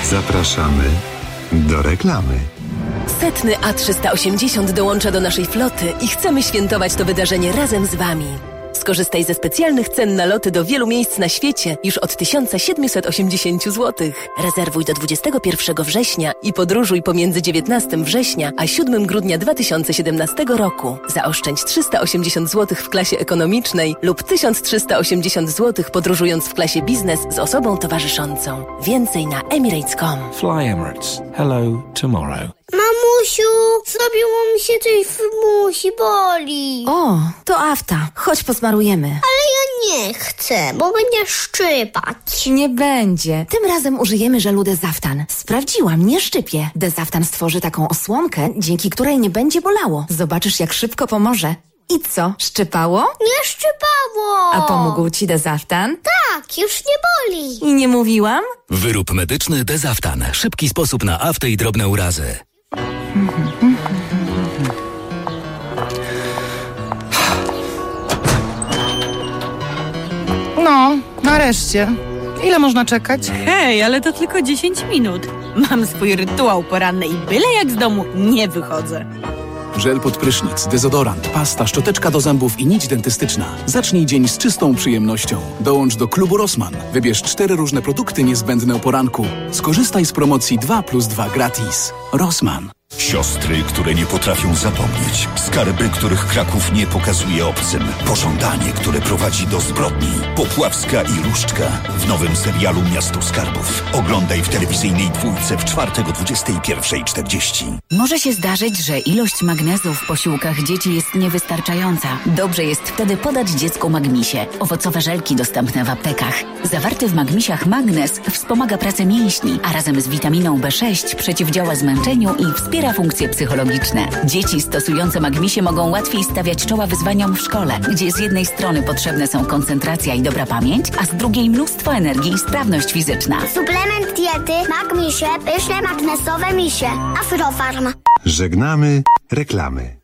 Zapraszamy do reklamy. Setny A380 dołącza do naszej floty i chcemy świętować to wydarzenie razem z Wami. Skorzystaj ze specjalnych cen na loty do wielu miejsc na świecie już od 1780 zł. Rezerwuj do 21 września i podróżuj pomiędzy 19 września a 7 grudnia 2017 roku. Zaoszczędź 380 zł w klasie ekonomicznej lub 1380 zł podróżując w klasie biznes z osobą towarzyszącą. Więcej na emirates.com. Fly Emirates. Hello tomorrow. Mamusiu, zrobiło mi się coś w musi, boli. O, to afta. Chodź posmarujemy. Ale ja nie chcę, bo będzie szczypać. Nie będzie. Tym razem użyjemy żelu Dezaftan. Sprawdziłam, nie szczypie. Dezaftan stworzy taką osłonkę, dzięki której nie będzie bolało. Zobaczysz, jak szybko pomoże. I co, szczypało? Nie szczypało. A pomógł ci Dezaftan? Tak, już nie boli. I nie mówiłam? Wyrób medyczny Dezaftan. Szybki sposób na aftę i drobne urazy. No, nareszcie. Ile można czekać? Hej, ale to tylko 10 minut. Mam swój rytuał poranny i byle jak z domu nie wychodzę. Żel pod prysznic, dezodorant, pasta, szczoteczka do zębów i nić dentystyczna. Zacznij dzień z czystą przyjemnością. Dołącz do klubu Rossmann. Wybierz 4 różne produkty niezbędne o poranku. Skorzystaj z promocji 2+2 gratis. Rossmann. Siostry, które nie potrafią zapomnieć. Skarby, których Kraków nie pokazuje obcym. Pożądanie, które prowadzi do zbrodni. Popławska i Różdżka w nowym serialu Miasto Skarbów. Oglądaj w telewizyjnej dwójce w czwartek o 21:40. Może się zdarzyć, że ilość magnezu w posiłkach dzieci jest niewystarczająca. Dobrze jest wtedy podać dziecku Magmisie. Owocowe żelki dostępne w aptekach. Zawarty w Magmisiach magnez wspomaga pracę mięśni, a razem z witaminą B6 przeciwdziała zmęczeniu i wspiera funkcje psychologiczne. Dzieci stosujące Magmisie mogą łatwiej stawiać czoła wyzwaniom w szkole, gdzie z jednej strony potrzebne są koncentracja i dobra pamięć, a z drugiej mnóstwo energii i sprawność fizyczna. Suplement diety Magmisie, pyszne magnesowe misie. Afrofarm. Żegnamy reklamy.